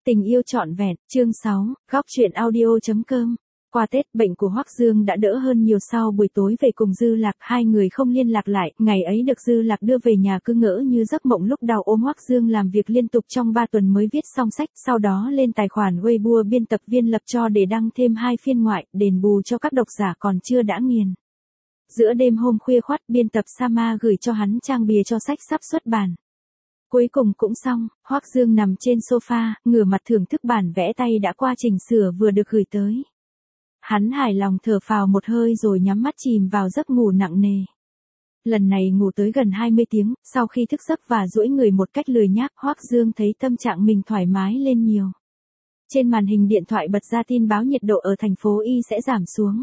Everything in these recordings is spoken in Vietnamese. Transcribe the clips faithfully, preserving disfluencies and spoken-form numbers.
Tình yêu trọn vẹn, chương sáu, góc truyện audio chấm com. Qua Tết, bệnh của Hoắc Dương đã đỡ hơn nhiều sau buổi tối về cùng Dư Lạc, hai người không liên lạc lại, ngày ấy được Dư Lạc đưa về nhà cứ ngỡ như giấc mộng lúc đầu ôm Hoắc Dương làm việc liên tục trong ba tuần mới viết xong sách, sau đó lên tài khoản Weibo biên tập viên lập cho để đăng thêm hai phiên ngoại, đền bù cho các độc giả còn chưa đã nghiền. Giữa đêm hôm khuya khoắt, biên tập Sama gửi cho hắn trang bìa cho sách sắp xuất bản. Cuối cùng cũng xong, Hoắc Dương nằm trên sofa, ngửa mặt thưởng thức bản vẽ tay đã qua chỉnh sửa vừa được gửi tới. Hắn hài lòng thở phào một hơi rồi nhắm mắt chìm vào giấc ngủ nặng nề. Lần này ngủ tới gần hai mươi tiếng, sau khi thức giấc và duỗi người một cách lười nhác, Hoắc Dương thấy tâm trạng mình thoải mái lên nhiều. Trên màn hình điện thoại bật ra tin báo nhiệt độ ở thành phố Y sẽ giảm xuống.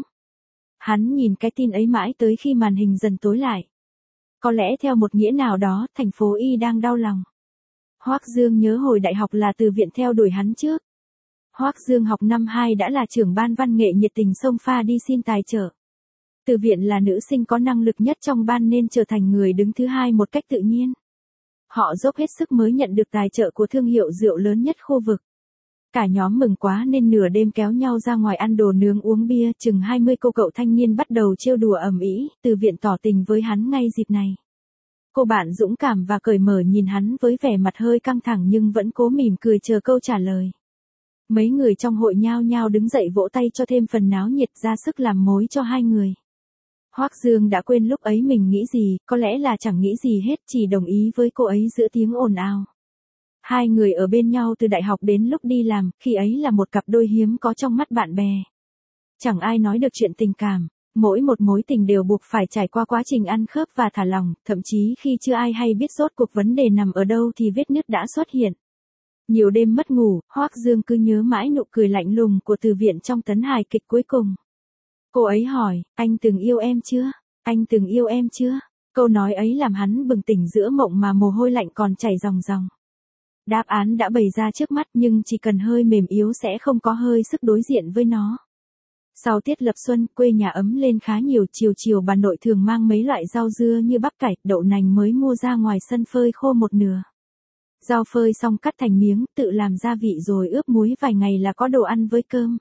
Hắn nhìn cái tin ấy mãi tới khi màn hình dần tối lại. Có lẽ theo một nghĩa nào đó, thành phố Y đang đau lòng. Hoắc Dương nhớ hồi đại học là Từ Viện theo đuổi hắn trước. Hoắc Dương học năm hai đã là trưởng ban văn nghệ nhiệt tình xông pha đi xin tài trợ. Từ Viện là nữ sinh có năng lực nhất trong ban nên trở thành người đứng thứ hai một cách tự nhiên. Họ dốc hết sức mới nhận được tài trợ của thương hiệu rượu lớn nhất khu vực. Cả nhóm mừng quá nên nửa đêm kéo nhau ra ngoài ăn đồ nướng uống bia, chừng hai mươi cô cậu thanh niên bắt đầu trêu đùa ầm ĩ, Từ Viện tỏ tình với hắn ngay dịp này. Cô bạn dũng cảm và cởi mở nhìn hắn với vẻ mặt hơi căng thẳng nhưng vẫn cố mỉm cười chờ câu trả lời. Mấy người trong hội nhao nhao đứng dậy vỗ tay cho thêm phần náo nhiệt, ra sức làm mối cho hai người. Hoắc Dương đã quên lúc ấy mình nghĩ gì, có lẽ là chẳng nghĩ gì hết, chỉ đồng ý với cô ấy giữa tiếng ồn ào. Hai người ở bên nhau từ đại học đến lúc đi làm, khi ấy là một cặp đôi hiếm có trong mắt bạn bè. Chẳng ai nói được chuyện tình cảm, mỗi một mối tình đều buộc phải trải qua quá trình ăn khớp và thả lỏng, thậm chí khi chưa ai hay biết rốt cuộc vấn đề nằm ở đâu thì vết nứt đã xuất hiện. Nhiều đêm mất ngủ, Hoắc Dương cứ nhớ mãi nụ cười lạnh lùng của Từ Viện trong tấn hài kịch cuối cùng. Cô ấy hỏi, anh từng yêu em chưa? Anh từng yêu em chưa? Câu nói ấy làm hắn bừng tỉnh giữa mộng mà mồ hôi lạnh còn chảy ròng ròng. Đáp án đã bày ra trước mắt nhưng chỉ cần hơi mềm yếu sẽ không có hơi sức đối diện với nó. Sau tiết lập xuân, quê nhà ấm lên khá nhiều, chiều chiều bà nội thường mang mấy loại rau dưa như bắp cải, đậu nành mới mua ra ngoài sân phơi khô một nửa. Rau phơi xong cắt thành miếng, tự làm gia vị rồi ướp muối vài ngày là có đồ ăn với cơm.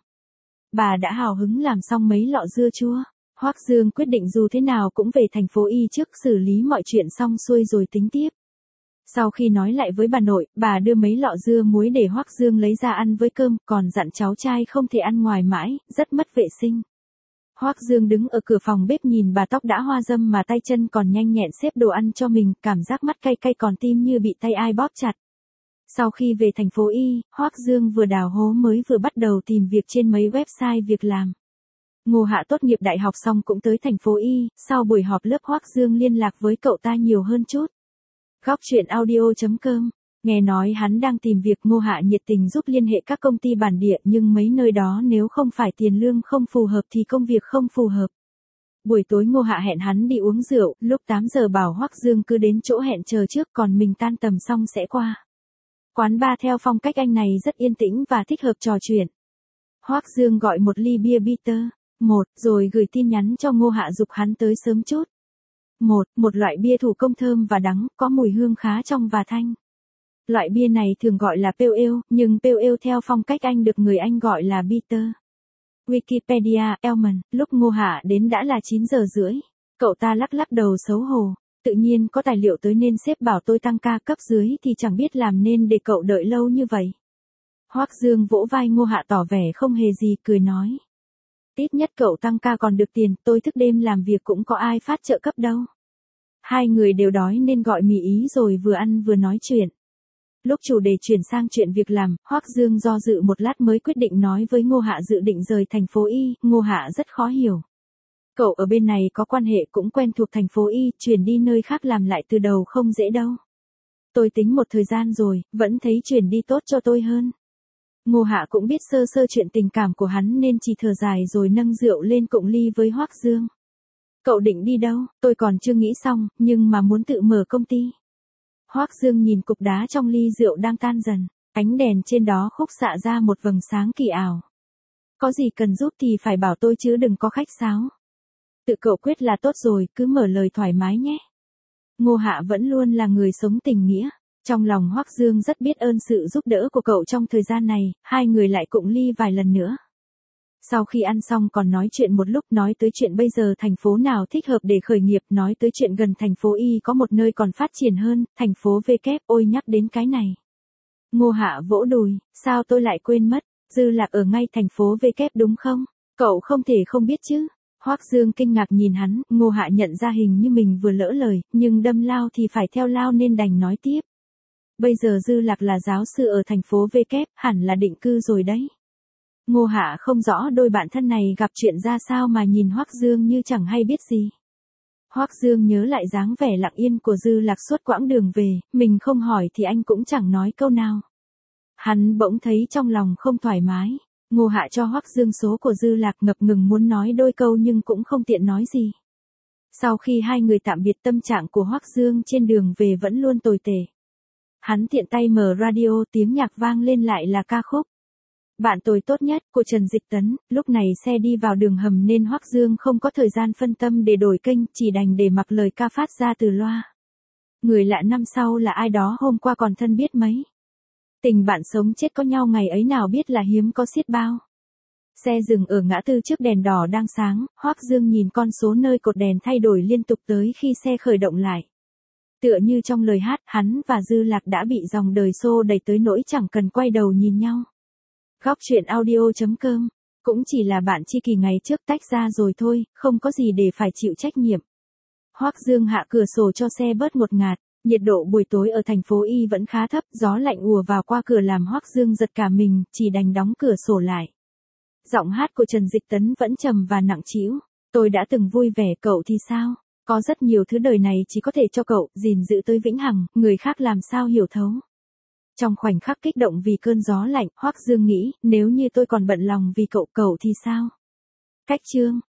Bà đã hào hứng làm xong mấy lọ dưa chua. Hoắc Dương quyết định dù thế nào cũng về thành phố Y trước xử lý mọi chuyện xong xuôi rồi tính tiếp. Sau khi nói lại với bà nội, bà đưa mấy lọ dưa muối để Hoắc Dương lấy ra ăn với cơm, còn dặn cháu trai không thể ăn ngoài mãi, rất mất vệ sinh. Hoắc Dương đứng ở cửa phòng bếp nhìn bà tóc đã hoa râm mà tay chân còn nhanh nhẹn xếp đồ ăn cho mình, cảm giác mắt cay cay còn tim như bị tay ai bóp chặt. Sau khi về thành phố Y, Hoắc Dương vừa đào hố mới vừa bắt đầu tìm việc trên mấy website việc làm. Ngô Hạ tốt nghiệp đại học xong cũng tới thành phố Y, sau buổi họp lớp Hoắc Dương liên lạc với cậu ta nhiều hơn chút. Góc truyện audio chấm com. Nghe nói hắn đang tìm việc, Ngô Hạ nhiệt tình giúp liên hệ các công ty bản địa nhưng mấy nơi đó nếu không phải tiền lương không phù hợp thì công việc không phù hợp. Buổi tối Ngô Hạ hẹn hắn đi uống rượu, lúc tám giờ bảo Hoắc Dương cứ đến chỗ hẹn chờ trước còn mình tan tầm xong sẽ qua. Quán bar theo phong cách anh này rất yên tĩnh và thích hợp trò chuyện. Hoắc Dương gọi một ly bia bitter, một, rồi gửi tin nhắn cho Ngô Hạ giục hắn tới sớm chút. Một, một loại bia thủ công thơm và đắng, có mùi hương khá trong và thanh. Loại bia này thường gọi là pale ale, nhưng pale ale theo phong cách Anh được người Anh gọi là bitter. Wikipedia, Elman, lúc Ngô Hạ đến đã là chín giờ rưỡi. Cậu ta lắc lắc đầu xấu hổ. Tự nhiên có tài liệu tới nên sếp bảo tôi tăng ca, cấp dưới thì chẳng biết làm nên để cậu đợi lâu như vậy. Hoắc Dương vỗ vai Ngô Hạ tỏ vẻ không hề gì, cười nói. Ít nhất cậu tăng ca còn được tiền, tôi thức đêm làm việc cũng có ai phát trợ cấp đâu. Hai người đều đói nên gọi mì ý rồi vừa ăn vừa nói chuyện. Lúc chủ đề chuyển sang chuyện việc làm, Hoắc Dương do dự một lát mới quyết định nói với Ngô Hạ dự định rời thành phố Y. Ngô Hạ rất khó hiểu. Cậu ở bên này có quan hệ cũng quen thuộc thành phố Y, chuyển đi nơi khác làm lại từ đầu không dễ đâu. Tôi tính một thời gian rồi, vẫn thấy chuyển đi tốt cho tôi hơn. Ngô Hạ cũng biết sơ sơ chuyện tình cảm của hắn nên chỉ thở dài rồi nâng rượu lên cụng ly với Hoắc Dương. Cậu định đi đâu? Tôi còn chưa nghĩ xong, nhưng mà muốn tự mở công ty. Hoắc Dương nhìn cục đá trong ly rượu đang tan dần, ánh đèn trên đó khúc xạ ra một vầng sáng kỳ ảo. Có gì cần giúp thì phải bảo tôi chứ đừng có khách sáo. Tự cậu quyết là tốt rồi, cứ mở lời thoải mái nhé. Ngô Hạ vẫn luôn là người sống tình nghĩa. Trong lòng Hoắc Dương rất biết ơn sự giúp đỡ của cậu trong thời gian này, hai người lại cụng ly vài lần nữa. Sau khi ăn xong còn nói chuyện một lúc, nói tới chuyện bây giờ thành phố nào thích hợp để khởi nghiệp, nói tới chuyện gần thành phố Y có một nơi còn phát triển hơn, thành phố V kép, ôi nhắc đến cái này. Ngô Hạ vỗ đùi, sao tôi lại quên mất, Dư Lạc ở ngay thành phố V kép đúng không? Cậu không thể không biết chứ. Hoắc Dương kinh ngạc nhìn hắn, Ngô Hạ nhận ra hình như mình vừa lỡ lời, nhưng đâm lao thì phải theo lao nên đành nói tiếp. Bây giờ Dư Lạc là giáo sư ở thành phố V kép, hẳn là định cư rồi đấy. Ngô Hạ không rõ đôi bạn thân này gặp chuyện ra sao mà nhìn Hoắc Dương như chẳng hay biết gì. Hoắc Dương nhớ lại dáng vẻ lặng yên của Dư Lạc suốt quãng đường về, mình không hỏi thì anh cũng chẳng nói câu nào. Hắn bỗng thấy trong lòng không thoải mái. Ngô Hạ cho Hoắc Dương số của Dư Lạc, ngập ngừng muốn nói đôi câu nhưng cũng không tiện nói gì. Sau khi hai người tạm biệt, tâm trạng của Hoắc Dương trên đường về vẫn luôn tồi tệ. Hắn tiện tay mở radio, tiếng nhạc vang lên lại là ca khúc Bạn Tôi Tốt Nhất của Trần Dịch Tấn. Lúc này xe đi vào đường hầm nên Hoắc Dương không có thời gian phân tâm để đổi kênh, chỉ đành để mặc lời ca phát ra từ loa. Người lạ năm sau là ai đó hôm qua còn thân biết mấy. Tình bạn sống chết có nhau ngày ấy nào biết là hiếm có xiết bao. Xe dừng ở ngã tư trước đèn đỏ đang sáng, Hoắc Dương nhìn con số nơi cột đèn thay đổi liên tục tới khi xe khởi động lại. Tựa như trong lời hát, hắn và Dư Lạc đã bị dòng đời xô đẩy tới nỗi chẳng cần quay đầu nhìn nhau. Góc truyện audio chấm com, cũng chỉ là bạn tri kỷ ngày trước tách ra rồi thôi, không có gì để phải chịu trách nhiệm. Hoắc Dương hạ cửa sổ cho xe bớt ngột ngạt, nhiệt độ buổi tối ở thành phố Y vẫn khá thấp, gió lạnh ùa vào qua cửa làm Hoắc Dương giật cả mình, chỉ đành đóng cửa sổ lại. Giọng hát của Trần Dịch Tấn vẫn trầm và nặng trĩu. Tôi đã từng vui vẻ, cậu thì sao? Có rất nhiều thứ đời này chỉ có thể cho cậu, gìn giữ tới vĩnh hằng, người khác làm sao hiểu thấu. Trong khoảnh khắc kích động vì cơn gió lạnh, Hoắc Dương nghĩ, nếu như tôi còn bận lòng vì cậu, cậu thì sao? Cách chương